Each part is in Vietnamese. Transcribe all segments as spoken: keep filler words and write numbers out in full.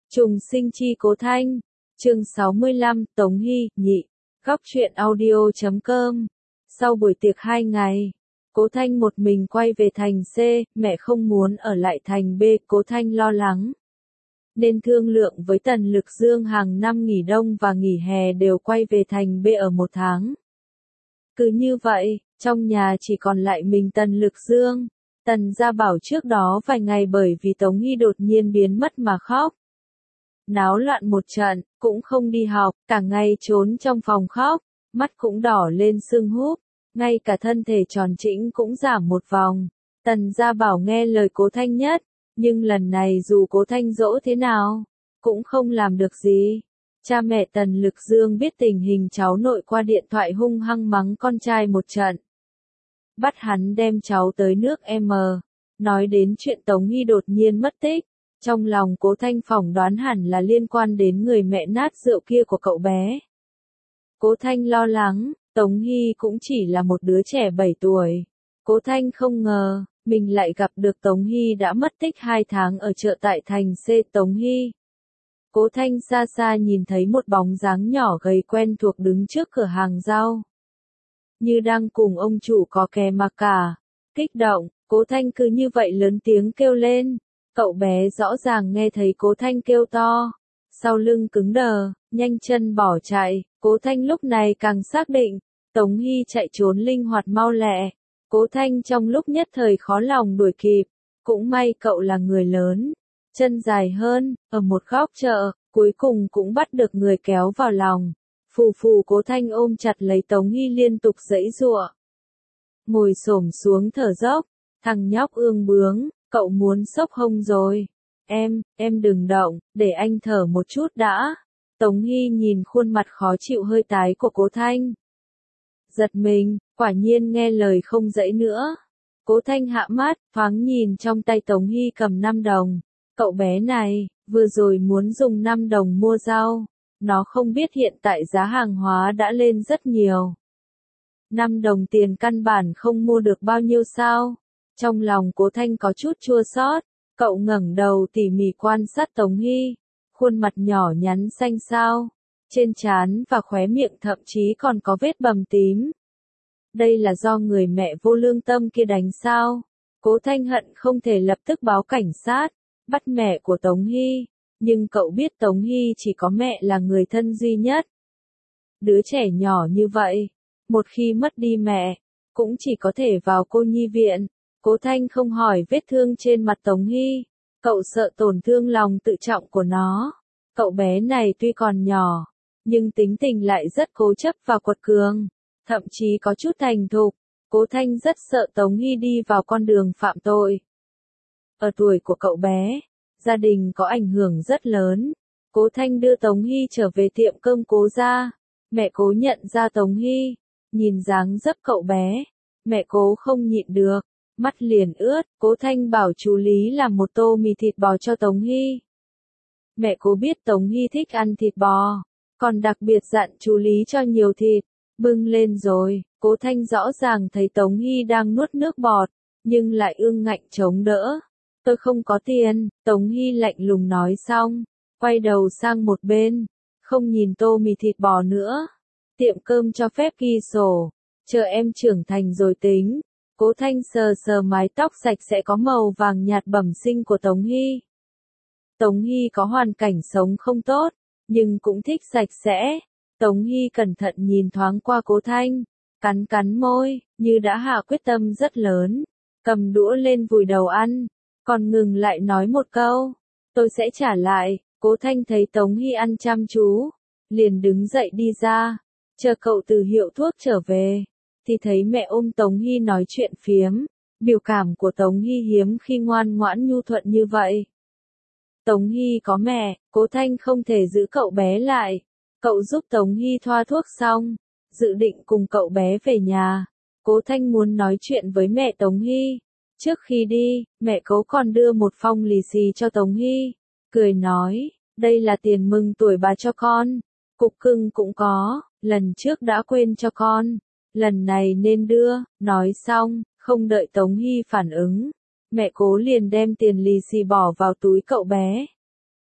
Trùng sinh chi Cố Thanh, chương sáu mươi lăm, Tống Hy, nhị, góc truyện audio chấm com. Sau buổi tiệc hai ngày, Cố Thanh một mình quay về thành C, mẹ không muốn ở lại thành B, Cố Thanh lo lắng. Nên thương lượng với Tần Lực Dương hàng năm nghỉ đông và nghỉ hè đều quay về thành B ở một tháng. Cứ như vậy, trong nhà chỉ còn lại mình Tần Lực Dương. Tần Gia Bảo trước đó vài ngày bởi vì Tống Hy đột nhiên biến mất mà khóc. Náo loạn một trận, cũng không đi học, cả ngày trốn trong phòng khóc, mắt cũng đỏ lên sưng húp, ngay cả thân thể tròn trĩnh cũng giảm một vòng. Tần Gia Bảo nghe lời Cố Thanh nhất, nhưng lần này dù Cố Thanh dỗ thế nào, cũng không làm được gì. Cha mẹ Tần Lực Dương biết tình hình cháu nội qua điện thoại hung hăng mắng con trai một trận. Bắt hắn đem cháu tới nước M, nói đến chuyện Tống Hy đột nhiên mất tích. Trong lòng Cố Thanh phỏng đoán hẳn là liên quan đến người mẹ nát rượu kia của cậu bé. Cố Thanh lo lắng, Tống Hy cũng chỉ là một đứa trẻ bảy tuổi. Cố Thanh không ngờ, mình lại gặp được Tống Hy đã mất tích hai tháng ở chợ tại thành C. Tống Hy. Cố Thanh xa xa nhìn thấy một bóng dáng nhỏ gầy quen thuộc đứng trước cửa hàng rau. Như đang cùng ông chủ có kè mà cả. Kích động, Cố Thanh cứ như vậy lớn tiếng kêu lên. Cậu bé rõ ràng nghe thấy Cố Thanh kêu to, sau lưng cứng đờ, nhanh chân bỏ chạy. Cố Thanh lúc này càng xác định, Tống Hy chạy trốn linh hoạt mau lẹ. Cố Thanh trong lúc nhất thời khó lòng đuổi kịp, cũng may cậu là người lớn, chân dài hơn, ở một góc chợ, cuối cùng cũng bắt được người kéo vào lòng. Phù phù Cố Thanh ôm chặt lấy Tống Hy liên tục giãy giụa. Ngồi xổm xuống thở dốc, thằng nhóc ương bướng. Cậu muốn xốc hông rồi. Em, em đừng động, để anh thở một chút đã. Tống Hy nhìn khuôn mặt khó chịu hơi tái của Cố Thanh. Giật mình, quả nhiên nghe lời không dãy nữa. Cố Thanh hạ mắt, thoáng nhìn trong tay Tống Hy cầm năm đồng. Cậu bé này, vừa rồi muốn dùng năm đồng mua rau. Nó không biết hiện tại giá hàng hóa đã lên rất nhiều. năm đồng tiền căn bản không mua được bao nhiêu sao. Trong lòng Cố Thanh có chút chua xót, cậu ngẩng đầu tỉ mỉ quan sát Tống Hy, khuôn mặt nhỏ nhắn xanh xao, trên trán và khóe miệng thậm chí còn có vết bầm tím. Đây là do người mẹ vô lương tâm kia đánh sao? Cố Thanh hận không thể lập tức báo cảnh sát, bắt mẹ của Tống Hy, nhưng cậu biết Tống Hy chỉ có mẹ là người thân duy nhất. Đứa trẻ nhỏ như vậy, một khi mất đi mẹ, cũng chỉ có thể vào cô nhi viện. Cố Thanh không hỏi vết thương trên mặt Tống Hy, cậu sợ tổn thương lòng tự trọng của nó. Cậu bé này tuy còn nhỏ, nhưng tính tình lại rất cố chấp và quật cường, thậm chí có chút thành thục. Cố Thanh rất sợ Tống Hy đi vào con đường phạm tội. Ở tuổi của cậu bé, gia đình có ảnh hưởng rất lớn. Cố Thanh đưa Tống Hy trở về tiệm cơm Cố gia. Mẹ Cố nhận ra Tống Hy, nhìn dáng dấp cậu bé, mẹ Cố không nhịn được. Mắt liền ướt, Cố Thanh bảo chú Lý làm một tô mì thịt bò cho Tống Hy. Mẹ Cố biết Tống Hy thích ăn thịt bò, còn đặc biệt dặn chú Lý cho nhiều thịt. Bưng lên rồi, Cố Thanh rõ ràng thấy Tống Hy đang nuốt nước bọt, nhưng lại ương ngạnh chống đỡ. Tôi không có tiền, Tống Hy lạnh lùng nói xong, quay đầu sang một bên, không nhìn tô mì thịt bò nữa. Tiệm cơm cho phép ghi sổ, chờ em trưởng thành rồi tính. Cố Thanh sờ sờ mái tóc sạch sẽ có màu vàng nhạt bẩm sinh của Tống Hy. Tống Hy có hoàn cảnh sống không tốt, nhưng cũng thích sạch sẽ. Tống Hy cẩn thận nhìn thoáng qua Cố Thanh, cắn cắn môi, như đã hạ quyết tâm rất lớn. Cầm đũa lên vùi đầu ăn, còn ngừng lại nói một câu, tôi sẽ trả lại. Cố Thanh thấy Tống Hy ăn chăm chú, liền đứng dậy đi ra, chờ cậu từ hiệu thuốc trở về. Thì thấy mẹ ôm Tống Hy nói chuyện phiếm, biểu cảm của Tống Hy hiếm khi ngoan ngoãn nhu thuận như vậy. Tống Hy có mẹ, Cố Thanh không thể giữ cậu bé lại. Cậu giúp Tống Hy thoa thuốc xong, dự định cùng cậu bé về nhà. Cố Thanh muốn nói chuyện với mẹ Tống Hy. Trước khi đi, mẹ Cố còn đưa một phong lì xì cho Tống Hy, cười nói, đây là tiền mừng tuổi bà cho con. Cục cưng cũng có, lần trước đã quên cho con. Lần này nên đưa. Nói xong, không đợi Tống Hy phản ứng, mẹ Cố liền đem tiền lì xì bỏ vào túi cậu bé.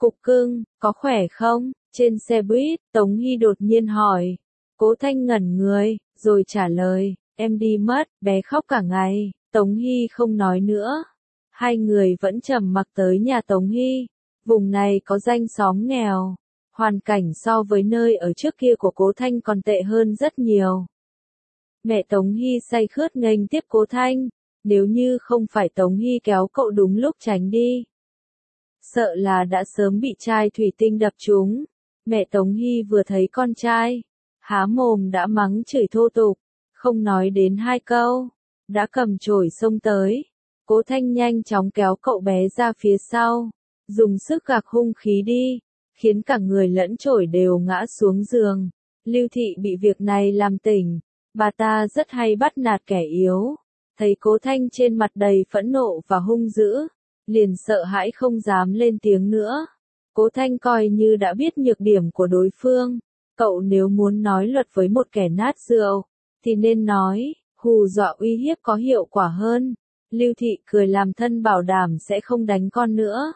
Cục cưng, có khỏe không? Trên xe buýt, Tống Hy đột nhiên hỏi. Cố Thanh ngẩn người, rồi trả lời, em đi mất, bé khóc cả ngày. Tống Hy không nói nữa. Hai người vẫn trầm mặc tới nhà Tống Hy. Vùng này có danh xóm nghèo. Hoàn cảnh so với nơi ở trước kia của Cố Thanh còn tệ hơn rất nhiều. Mẹ Tống Hy say khướt nghênh tiếp Cố Thanh. Nếu như không phải Tống Hy kéo cậu đúng lúc tránh đi, sợ là đã sớm bị chai thủy tinh đập trúng. Mẹ Tống Hy vừa thấy con trai, há mồm đã mắng chửi thô tục, không nói đến hai câu, đã cầm chổi xông tới. Cố Thanh nhanh chóng kéo cậu bé ra phía sau, dùng sức gạc hung khí đi, khiến cả người lẫn chổi đều ngã xuống giường. Lưu Thị bị việc này làm tỉnh, bà ta rất hay bắt nạt kẻ yếu. Thấy Cố Thanh trên mặt đầy phẫn nộ và hung dữ, liền sợ hãi không dám lên tiếng nữa. Cố Thanh coi như đã biết nhược điểm của đối phương. Cậu nếu muốn nói luật với một kẻ nát rượu, thì nên nói, hù dọa uy hiếp có hiệu quả hơn. Lưu Thị cười làm thân bảo đảm sẽ không đánh con nữa.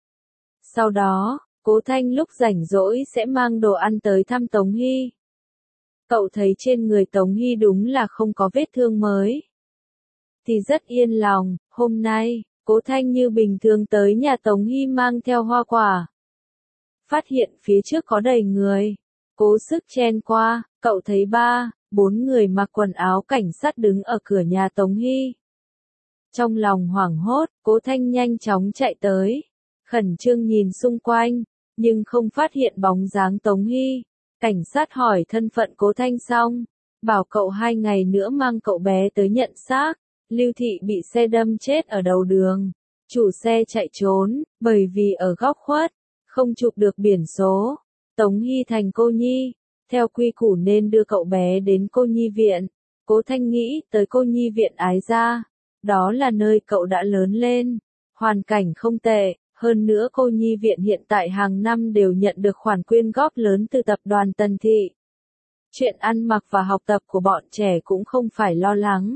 Sau đó, Cố Thanh lúc rảnh rỗi sẽ mang đồ ăn tới thăm Tống Hy. Cậu thấy trên người Tống Hy đúng là không có vết thương mới, thì rất yên lòng. Hôm nay, Cố Thanh như bình thường tới nhà Tống Hy mang theo hoa quả. Phát hiện phía trước có đầy người. Cố sức chen qua, cậu thấy ba, bốn người mặc quần áo cảnh sát đứng ở cửa nhà Tống Hy. Trong lòng hoảng hốt, Cố Thanh nhanh chóng chạy tới, khẩn trương nhìn xung quanh, nhưng không phát hiện bóng dáng Tống Hy. Cảnh sát hỏi thân phận Cố Thanh xong, bảo cậu hai ngày nữa mang cậu bé tới nhận xác. Lưu Thị bị xe đâm chết ở đầu đường. Chủ xe chạy trốn, bởi vì ở góc khuất, không chụp được biển số. Tống Hy thành cô nhi, theo quy củ nên đưa cậu bé đến cô nhi viện. Cố Thanh nghĩ tới cô nhi viện Ái Gia, đó là nơi cậu đã lớn lên, hoàn cảnh không tệ, hơn nữa cô nhi viện hiện tại hàng năm đều nhận được khoản quyên góp lớn từ tập đoàn Tần Thị. Chuyện ăn mặc và học tập của bọn trẻ cũng không phải lo lắng.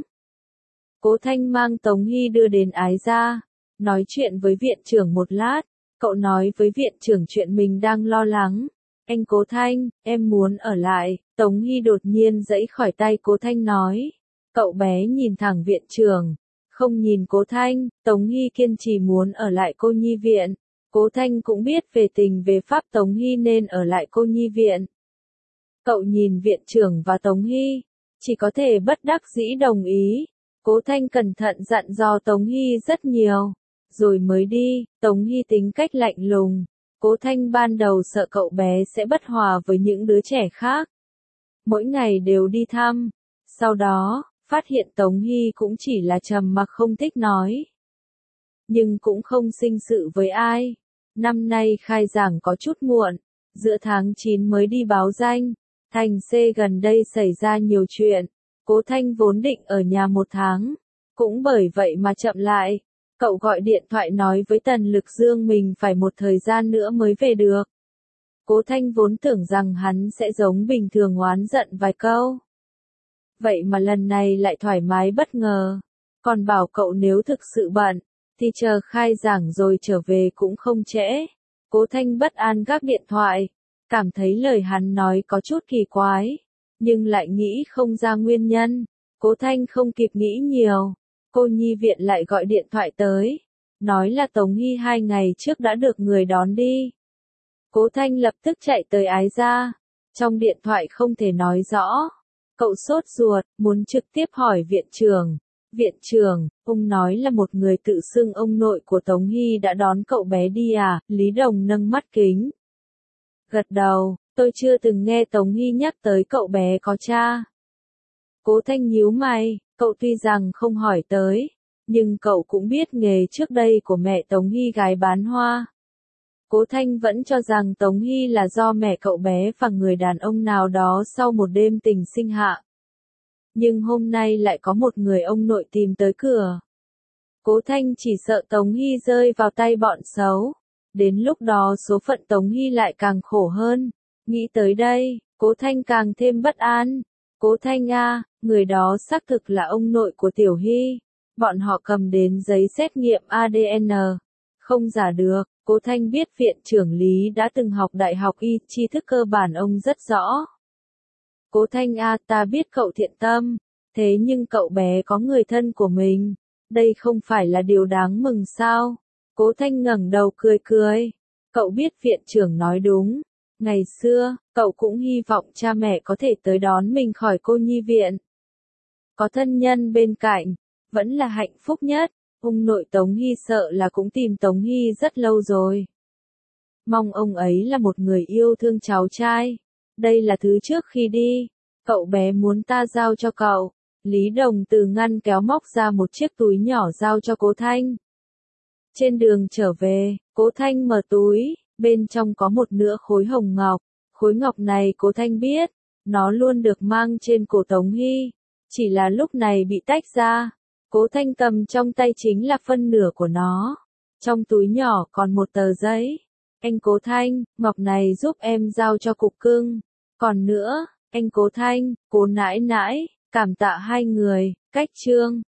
Cố Thanh mang Tống Hy đưa đến Ái Gia, nói chuyện với viện trưởng một lát, cậu nói với viện trưởng chuyện mình đang lo lắng. Anh Cố Thanh, em muốn ở lại. Tống Hy đột nhiên giãy khỏi tay Cố Thanh nói. Cậu bé nhìn thẳng viện trưởng, không nhìn Cố Thanh. Tống Hy kiên trì muốn ở lại cô nhi viện. Cố Thanh cũng biết về tình về pháp Tống Hy nên ở lại cô nhi viện. Cậu nhìn viện trưởng và Tống Hy, chỉ có thể bất đắc dĩ đồng ý. Cố Thanh cẩn thận dặn dò Tống Hy rất nhiều, rồi mới đi. Tống Hy tính cách lạnh lùng. Cố Thanh ban đầu sợ cậu bé sẽ bất hòa với những đứa trẻ khác. Mỗi ngày đều đi thăm. Sau đó, phát hiện Tống Hy cũng chỉ là trầm mặc không thích nói. Nhưng cũng không sinh sự với ai. Năm nay khai giảng có chút muộn. Giữa tháng chín mới đi báo danh. Thành C gần đây xảy ra nhiều chuyện. Cố Thanh vốn định ở nhà một tháng. Cũng bởi vậy mà chậm lại. Cậu gọi điện thoại nói với Tần Lực Dương mình phải một thời gian nữa mới về được. Cố Thanh vốn tưởng rằng hắn sẽ giống bình thường oán giận vài câu. Vậy mà lần này lại thoải mái bất ngờ. Còn bảo cậu nếu thực sự bận, thì chờ khai giảng rồi trở về cũng không trễ. Cố Thanh bất an gác điện thoại. Cảm thấy lời hắn nói có chút kỳ quái. Nhưng lại nghĩ không ra nguyên nhân. Cố Thanh không kịp nghĩ nhiều. Cô nhi viện lại gọi điện thoại tới. Nói là Tống Hy hai ngày trước đã được người đón đi. Cố Thanh lập tức chạy tới Ái Gia. Trong điện thoại không thể nói rõ. Cậu sốt ruột, muốn trực tiếp hỏi viện trưởng. Viện trưởng, ông nói là một người tự xưng ông nội của Tống Hy đã đón cậu bé đi à? Lý Đồng nâng mắt kính. Gật đầu, tôi chưa từng nghe Tống Hy nhắc tới cậu bé có cha. Cố Thanh nhíu mày, cậu tuy rằng không hỏi tới, nhưng cậu cũng biết nghề trước đây của mẹ Tống Hy gái bán hoa. Cố Thanh vẫn cho rằng Tống Hy là do mẹ cậu bé và người đàn ông nào đó sau một đêm tình sinh hạ. Nhưng hôm nay lại có một người ông nội tìm tới cửa. Cố Thanh chỉ sợ Tống Hy rơi vào tay bọn xấu. Đến lúc đó số phận Tống Hy lại càng khổ hơn. Nghĩ tới đây, Cố Thanh càng thêm bất an. Cố Thanh a, người đó xác thực là ông nội của Tiểu Hy. Bọn họ cầm đến giấy xét nghiệm a đê en. Không giả được. Cố Thanh biết viện trưởng Lý đã từng học đại học y, tri thức cơ bản ông rất rõ. Cố Thanh a, ta biết cậu thiện tâm, thế nhưng cậu bé có người thân của mình, đây không phải là điều đáng mừng sao? Cố Thanh ngẩng đầu cười cười, cậu biết viện trưởng nói đúng, ngày xưa, cậu cũng hy vọng cha mẹ có thể tới đón mình khỏi cô nhi viện. Có thân nhân bên cạnh, vẫn là hạnh phúc nhất, ông nội Tống Hy sợ là cũng tìm Tống Hy rất lâu rồi. Mong ông ấy là một người yêu thương cháu trai, đây là thứ trước khi đi, cậu bé muốn ta giao cho cậu. Lý Đồng từ ngăn kéo móc ra một chiếc túi nhỏ giao cho Cố Thanh. Trên đường trở về, Cố Thanh mở túi, bên trong có một nửa khối hồng ngọc, khối ngọc này Cố Thanh biết, nó luôn được mang trên cổ Tống Hy, chỉ là lúc này bị tách ra. Cố Thanh cầm trong tay chính là phân nửa của nó. Trong túi nhỏ còn một tờ giấy. Anh Cố Thanh, ngọc này giúp em giao cho cục cưng. Còn nữa, anh Cố Thanh, Cố nãi nãi, cảm tạ hai người, cách chương.